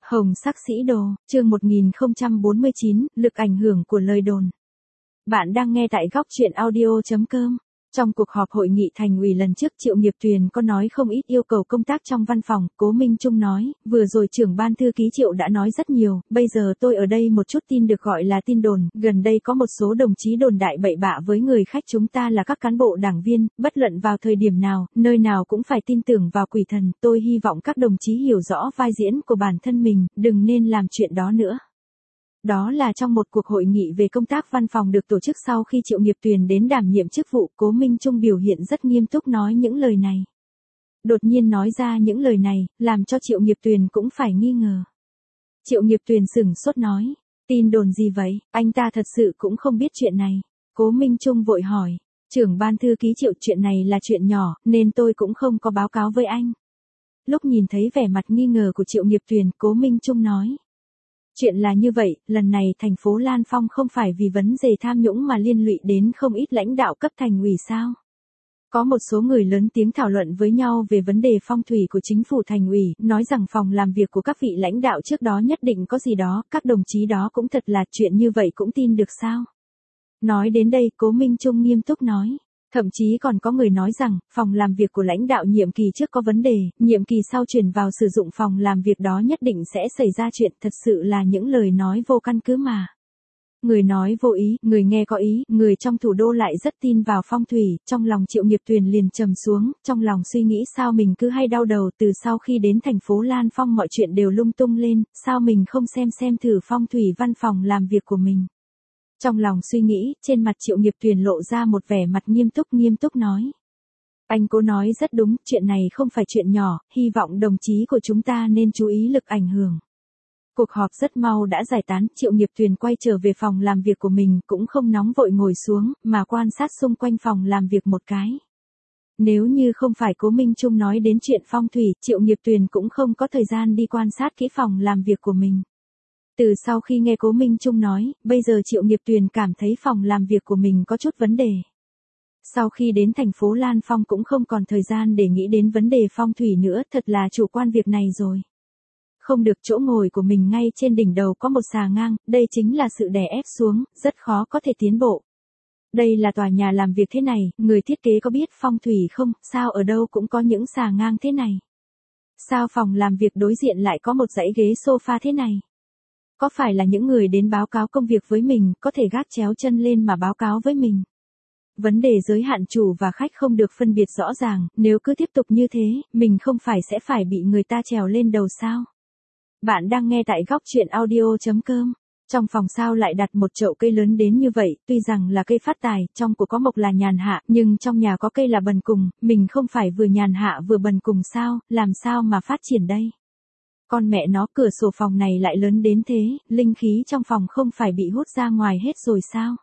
Hồng sắc sĩ đồ, chương 1049, lực ảnh hưởng của lời đồn. Bạn đang nghe tại góc truyện audio.com. Trong cuộc họp hội nghị thành ủy lần trước, Triệu Nghiệp Tuyền có nói không ít yêu cầu công tác trong văn phòng. Cố Minh Trung nói, vừa rồi trưởng ban thư ký Triệu đã nói rất nhiều, bây giờ tôi ở đây một chút tin được gọi là tin đồn. Gần đây có một số đồng chí đồn đại bậy bạ với người khách chúng ta là các cán bộ đảng viên, bất luận vào thời điểm nào, nơi nào cũng phải tin tưởng vào quỷ thần. Tôi hy vọng các đồng chí hiểu rõ vai diễn của bản thân mình, đừng nên làm chuyện đó nữa. Đó là trong một cuộc hội nghị về công tác văn phòng được tổ chức sau khi Triệu Nghiệp Tuyền đến đảm nhiệm chức vụ. Cố Minh Trung biểu hiện rất nghiêm túc nói những lời này. Đột nhiên nói ra những lời này, làm cho Triệu Nghiệp Tuyền cũng phải nghi ngờ. Triệu Nghiệp Tuyền sửng sốt nói, tin đồn gì vậy, anh ta thật sự cũng không biết chuyện này. Cố Minh Trung vội hỏi, trưởng ban thư ký Triệu, chuyện này là chuyện nhỏ, nên tôi cũng không có báo cáo với anh. Lúc nhìn thấy vẻ mặt nghi ngờ của Triệu Nghiệp Tuyền, Cố Minh Trung nói. Chuyện là như vậy, lần này thành phố Lan Phong không phải vì vấn đề tham nhũng mà liên lụy đến không ít lãnh đạo cấp thành ủy sao? Có một số người lớn tiếng thảo luận với nhau về vấn đề phong thủy của chính phủ thành ủy, nói rằng phòng làm việc của các vị lãnh đạo trước đó nhất định có gì đó, các đồng chí đó cũng thật là chuyện như vậy cũng tin được sao? Nói đến đây, Cố Minh Trung nghiêm túc nói. Thậm chí còn có người nói rằng, phòng làm việc của lãnh đạo nhiệm kỳ trước có vấn đề, nhiệm kỳ sau chuyển vào sử dụng phòng làm việc đó nhất định sẽ xảy ra chuyện, thật sự là những lời nói vô căn cứ mà. Người nói vô ý, người nghe có ý, người trong thủ đô lại rất tin vào phong thủy, trong lòng Triệu Nghiệp Tuyền liền trầm xuống, trong lòng suy nghĩ sao mình cứ hay đau đầu, từ sau khi đến thành phố Lan Phong mọi chuyện đều lung tung lên, sao mình không xem thử phong thủy văn phòng làm việc của mình. Trong lòng suy nghĩ, trên mặt Triệu Nghiệp Tuyền lộ ra một vẻ mặt nghiêm túc nói. Anh Cố nói rất đúng, chuyện này không phải chuyện nhỏ, hy vọng đồng chí của chúng ta nên chú ý lực ảnh hưởng. Cuộc họp rất mau đã giải tán, Triệu Nghiệp Tuyền quay trở về phòng làm việc của mình, cũng không nóng vội ngồi xuống, mà quan sát xung quanh phòng làm việc một cái. Nếu như không phải Cố Minh Trung nói đến chuyện phong thủy, Triệu Nghiệp Tuyền cũng không có thời gian đi quan sát kỹ phòng làm việc của mình. Từ sau khi nghe Cố Minh Trung nói, bây giờ Triệu Nghiệp Tuyền cảm thấy phòng làm việc của mình có chút vấn đề. Sau khi đến thành phố Lan Phong cũng không còn thời gian để nghĩ đến vấn đề phong thủy nữa, thật là chủ quan việc này rồi. Không được, chỗ ngồi của mình ngay trên đỉnh đầu có một xà ngang, đây chính là sự đè ép xuống, rất khó có thể tiến bộ. Đây là tòa nhà làm việc thế này, người thiết kế có biết phong thủy không, sao ở đâu cũng có những xà ngang thế này. Sao phòng làm việc đối diện lại có một dãy ghế sofa thế này. Có phải là những người đến báo cáo công việc với mình, có thể gác chéo chân lên mà báo cáo với mình? Vấn đề giới hạn chủ và khách không được phân biệt rõ ràng, nếu cứ tiếp tục như thế, mình không phải sẽ phải bị người ta trèo lên đầu sao? Bạn đang nghe tại góc truyện audio.com. Trong phòng sao lại đặt một chậu cây lớn đến như vậy, tuy rằng là cây phát tài, trong của có mộc là nhàn hạ, nhưng trong nhà có cây là bần cùng, mình không phải vừa nhàn hạ vừa bần cùng sao, làm sao mà phát triển đây? Con mẹ nó, cửa sổ phòng này lại lớn đến thế, linh khí trong phòng không phải bị hút ra ngoài hết rồi sao?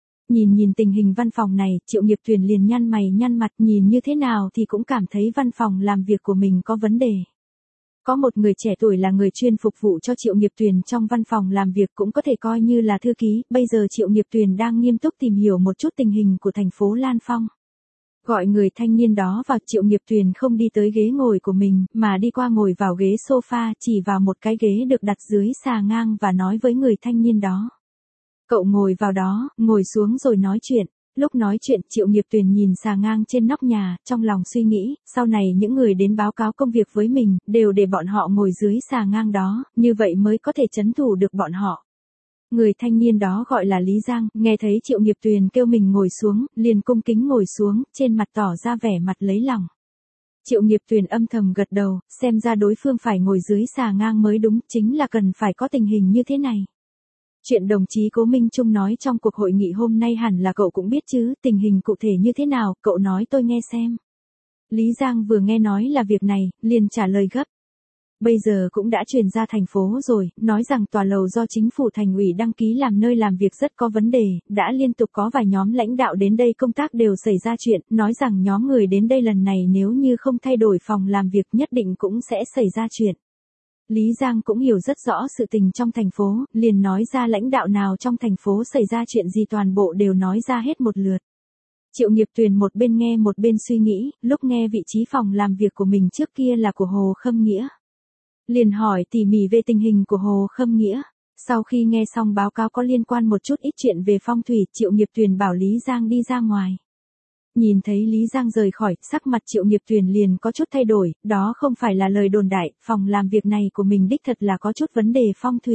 Nhìn tình hình văn phòng này, Triệu Nghiệp Tuyền liền nhăn mày nhăn mặt, nhìn như thế nào thì cũng cảm thấy văn phòng làm việc của mình có vấn đề. Có một người trẻ tuổi là người chuyên phục vụ cho Triệu Nghiệp Tuyền trong văn phòng làm việc, cũng có thể coi như là thư ký, bây giờ Triệu Nghiệp Tuyền đang nghiêm túc tìm hiểu một chút tình hình của thành phố Lan Phong. Gọi người thanh niên đó vào, Triệu Nghiệp Tuyền không đi tới ghế ngồi của mình, mà đi qua ngồi vào ghế sofa, chỉ vào một cái ghế được đặt dưới xà ngang và nói với người thanh niên đó. Cậu ngồi vào đó, ngồi xuống rồi nói chuyện. Lúc nói chuyện, Triệu Nghiệp Tuyền nhìn xà ngang trên nóc nhà, trong lòng suy nghĩ, sau này những người đến báo cáo công việc với mình, đều để bọn họ ngồi dưới xà ngang đó, như vậy mới có thể trấn thủ được bọn họ. Người thanh niên đó gọi là Lý Giang, nghe thấy Triệu Nghiệp Tuyền kêu mình ngồi xuống, liền cung kính ngồi xuống, trên mặt tỏ ra vẻ mặt lấy lòng. Triệu Nghiệp Tuyền âm thầm gật đầu, xem ra đối phương phải ngồi dưới xà ngang mới đúng, chính là cần phải có tình hình như thế này. Chuyện đồng chí Cố Minh Trung nói trong cuộc hội nghị hôm nay hẳn là cậu cũng biết chứ, tình hình cụ thể như thế nào, cậu nói tôi nghe xem. Lý Giang vừa nghe nói là việc này, liền trả lời gấp. Bây giờ cũng đã truyền ra thành phố rồi, nói rằng tòa lầu do chính phủ thành ủy đăng ký làm nơi làm việc rất có vấn đề, đã liên tục có vài nhóm lãnh đạo đến đây công tác đều xảy ra chuyện, nói rằng nhóm người đến đây lần này nếu như không thay đổi phòng làm việc nhất định cũng sẽ xảy ra chuyện. Lý Giang cũng hiểu rất rõ sự tình trong thành phố, liền nói ra lãnh đạo nào trong thành phố xảy ra chuyện gì toàn bộ đều nói ra hết một lượt. Triệu Nghiệp Tuyền một bên nghe một bên suy nghĩ, lúc nghe vị trí phòng làm việc của mình trước kia là của Hồ Khâm Nghĩa. liền hỏi tỉ mỉ về tình hình của Hồ Khâm Nghĩa. Sau khi nghe xong báo cáo có liên quan một chút ít chuyện về phong thủy, Triệu Nghiệp Tuyền bảo Lý Giang đi ra ngoài. Nhìn thấy Lý Giang rời khỏi, sắc mặt Triệu Nghiệp Tuyền liền có chút thay đổi, đó không phải là lời đồn đại, phòng làm việc này của mình đích thật là có chút vấn đề phong thủy.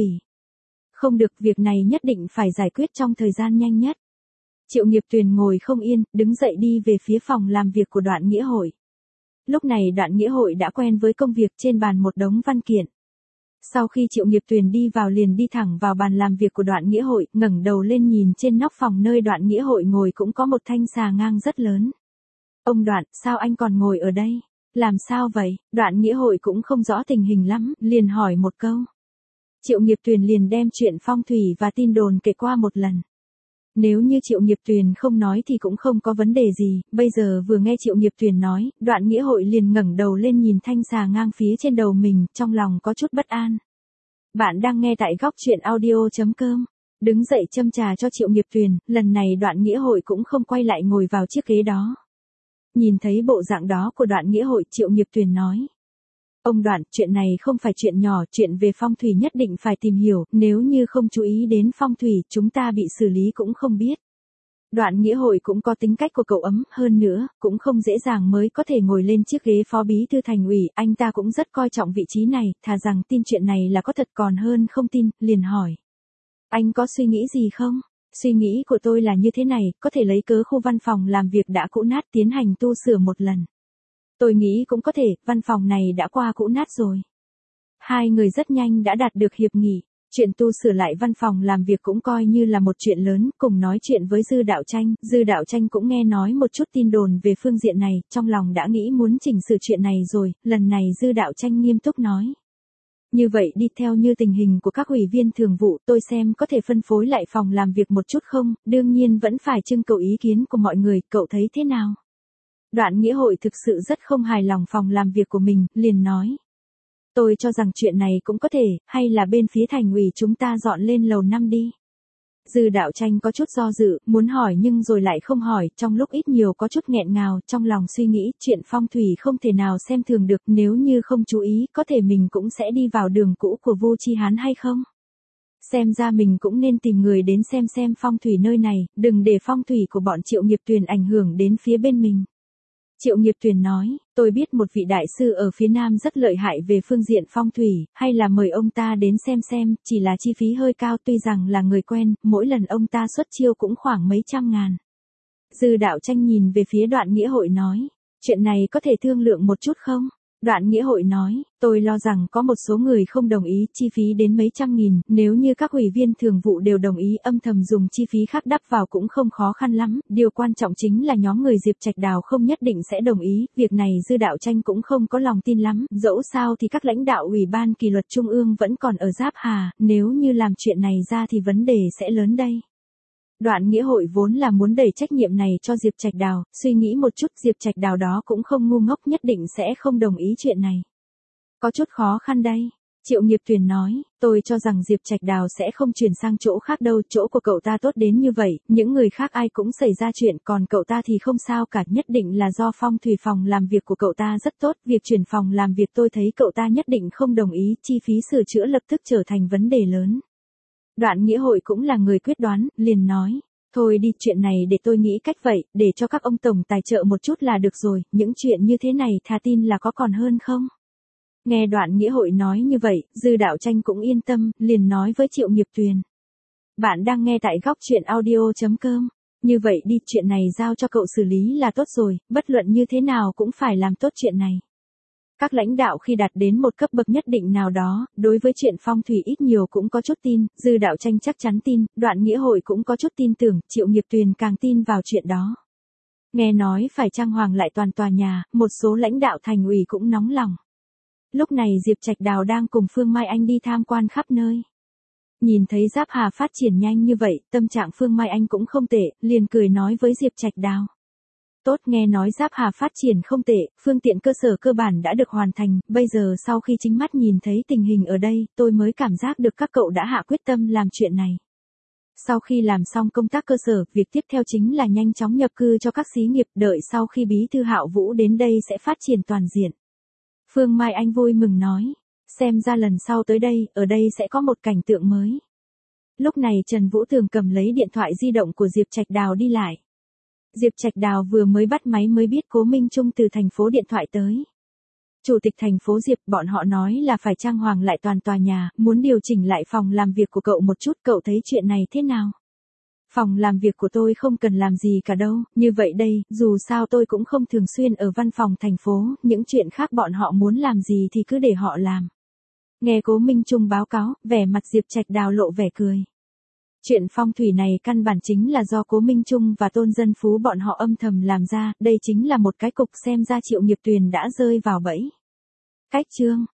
Không được, việc này nhất định phải giải quyết trong thời gian nhanh nhất. Triệu Nghiệp Tuyền ngồi không yên, đứng dậy đi về phía phòng làm việc của Đoạn Nghĩa Hội. Lúc này Đoạn Nghĩa Hội đã quen với công việc, trên bàn một đống văn kiện. Sau khi Triệu Nghiệp Tuyền đi vào liền đi thẳng vào bàn làm việc của Đoạn Nghĩa Hội, ngẩng đầu lên nhìn trên nóc phòng nơi Đoạn Nghĩa Hội ngồi cũng có một thanh xà ngang rất lớn. Ông Đoạn, sao anh còn ngồi ở đây? Làm sao vậy? Đoạn Nghĩa Hội cũng không rõ tình hình lắm, liền hỏi một câu. Triệu Nghiệp Tuyền liền đem chuyện phong thủy và tin đồn kể qua một lần. Nếu như Triệu Nghiệp Tuyền không nói thì cũng không có vấn đề gì, bây giờ vừa nghe Triệu Nghiệp Tuyền nói, Đoạn Nghĩa Hội liền ngẩng đầu lên nhìn thanh xà ngang phía trên đầu mình, trong lòng có chút bất an. Bạn đang nghe tại góc truyện audio.com. Đứng dậy châm trà cho Triệu Nghiệp Tuyền, lần này Đoạn Nghĩa Hội cũng không quay lại ngồi vào chiếc ghế đó. Nhìn thấy bộ dạng đó của Đoạn Nghĩa Hội, Triệu Nghiệp Tuyền nói. Ông Đoạn, chuyện này không phải chuyện nhỏ, chuyện về phong thủy nhất định phải tìm hiểu, nếu như không chú ý đến phong thủy, chúng ta bị xử lý cũng không biết. Đoạn Nghĩa Hội cũng có tính cách của cậu ấm, hơn nữa, cũng không dễ dàng mới có thể ngồi lên chiếc ghế phó bí thư thành ủy, anh ta cũng rất coi trọng vị trí này, thà rằng tin chuyện này là có thật còn hơn không tin, liền hỏi. Anh có suy nghĩ gì không? Suy nghĩ của tôi là như thế này, có thể lấy cớ khu văn phòng làm việc đã cũ nát tiến hành tu sửa một lần. Tôi nghĩ cũng có thể, văn phòng này đã qua cũ nát rồi. Hai người rất nhanh đã đạt được hiệp nghị. Chuyện tu sửa lại văn phòng làm việc cũng coi như là một chuyện lớn, cùng nói chuyện với Dư Đạo Tranh. Dư Đạo Tranh cũng nghe nói một chút tin đồn về phương diện này, trong lòng đã nghĩ muốn chỉnh sửa chuyện này rồi, lần này Dư Đạo Tranh nghiêm túc nói. Như vậy đi, theo như tình hình của các ủy viên thường vụ, tôi xem có thể phân phối lại phòng làm việc một chút không, đương nhiên vẫn phải trưng cầu ý kiến của mọi người, cậu thấy thế nào? Đoạn Nghĩa Hội thực sự rất không hài lòng phòng làm việc của mình, liền nói. Tôi cho rằng chuyện này cũng có thể, hay là bên phía thành ủy chúng ta dọn lên lầu 5 đi. Dư Đạo Tranh có chút do dự, muốn hỏi nhưng rồi lại không hỏi, trong lúc ít nhiều có chút nghẹn ngào, trong lòng suy nghĩ, chuyện phong thủy không thể nào xem thường được, nếu như không chú ý, có thể mình cũng sẽ đi vào đường cũ của Vu Chi Hán hay không? Xem ra mình cũng nên tìm người đến xem phong thủy nơi này, đừng để phong thủy của bọn Triệu Nghiệp Tuyền ảnh hưởng đến phía bên mình. Triệu Nghiệp Tuyền nói, tôi biết một vị đại sư ở phía Nam rất lợi hại về phương diện phong thủy, hay là mời ông ta đến xem, chỉ là chi phí hơi cao, tuy rằng là người quen, mỗi lần ông ta xuất chiêu cũng khoảng mấy trăm ngàn. Dư Đạo Tranh nhìn về phía Đoạn Nghĩa Hội nói, chuyện này có thể thương lượng một chút không? Đoạn Nghĩa Hội nói, tôi lo rằng có một số người không đồng ý, chi phí đến mấy trăm nghìn, nếu như các ủy viên thường vụ đều đồng ý âm thầm dùng chi phí khác đắp vào cũng không khó khăn lắm, điều quan trọng chính là nhóm người Diệp Trạch Đào không nhất định sẽ đồng ý, việc này Dư Đạo Tranh cũng không có lòng tin lắm, dẫu sao thì các lãnh đạo Ủy ban Kỷ luật Trung ương vẫn còn ở Giáp Hà, nếu như làm chuyện này ra thì vấn đề sẽ lớn đây. Đoạn Nghĩa Hội vốn là muốn đẩy trách nhiệm này cho Diệp Trạch Đào, suy nghĩ một chút Diệp Trạch Đào đó cũng không ngu ngốc, nhất định sẽ không đồng ý chuyện này. Có chút khó khăn đây. Triệu Nghiệp Tuyền nói, tôi cho rằng Diệp Trạch Đào sẽ không chuyển sang chỗ khác đâu, chỗ của cậu ta tốt đến như vậy, những người khác ai cũng xảy ra chuyện, còn cậu ta thì không sao cả, nhất định là do phong thủy phòng làm việc của cậu ta rất tốt, việc chuyển phòng làm việc tôi thấy cậu ta nhất định không đồng ý, chi phí sửa chữa lập tức trở thành vấn đề lớn. Đoạn Nghĩa Hội cũng là người quyết đoán, liền nói, thôi đi, chuyện này để tôi nghĩ cách vậy, để cho các ông tổng tài trợ một chút là được rồi, những chuyện như thế này thà tin là có còn hơn không? Nghe Đoạn Nghĩa Hội nói như vậy, Dư Đạo Tranh cũng yên tâm, liền nói với Triệu Nghiệp Tuyền. Bạn đang nghe tại góc truyện audio.com. Như vậy đi, chuyện này giao cho cậu xử lý là tốt rồi, bất luận như thế nào cũng phải làm tốt chuyện này. Các lãnh đạo khi đạt đến một cấp bậc nhất định nào đó, đối với chuyện phong thủy ít nhiều cũng có chút tin, Dư Đạo Tranh chắc chắn tin, Đoạn Nghĩa Hội cũng có chút tin tưởng, Triệu Nghiệp Tuyền càng tin vào chuyện đó. Nghe nói phải trang hoàng lại toàn tòa nhà, một số lãnh đạo thành ủy cũng nóng lòng. Lúc này Diệp Trạch Đào đang cùng Phương Mai Anh đi tham quan khắp nơi. Nhìn thấy Giáp Hà phát triển nhanh như vậy, tâm trạng Phương Mai Anh cũng không tệ, liền cười nói với Diệp Trạch Đào. Tốt, nghe nói Giáp Hà phát triển không tệ, phương tiện cơ sở cơ bản đã được hoàn thành, bây giờ sau khi chính mắt nhìn thấy tình hình ở đây, tôi mới cảm giác được các cậu đã hạ quyết tâm làm chuyện này. Sau khi làm xong công tác cơ sở, việc tiếp theo chính là nhanh chóng nhập cư cho các xí nghiệp, đợi sau khi Bí thư Hạo Vũ đến đây sẽ phát triển toàn diện. Phương Mai Anh vui mừng nói, Xem ra lần sau tới đây, ở đây sẽ có một cảnh tượng mới. Lúc này Trần Vũ Tường cầm lấy điện thoại di động của Diệp Trạch Đào đi lại. Diệp Trạch Đào vừa mới bắt máy mới biết Cố Minh Trung từ thành phố điện thoại tới. Chủ tịch thành phố Diệp, bọn họ nói là phải trang hoàng lại toàn tòa nhà, muốn điều chỉnh lại phòng làm việc của cậu một chút, cậu thấy chuyện này thế nào? Phòng làm việc của tôi không cần làm gì cả đâu, như vậy đây, dù sao tôi cũng không thường xuyên ở văn phòng thành phố, những chuyện khác bọn họ muốn làm gì thì cứ để họ làm. Nghe Cố Minh Trung báo cáo, vẻ mặt Diệp Trạch Đào lộ vẻ cười. Chuyện phong thủy này căn bản chính là do Cố Minh Trung và Tôn Dân Phú bọn họ âm thầm làm ra, đây chính là một cái cục, xem ra Triệu Nghiệp Tuyền đã rơi vào bẫy. Cách chương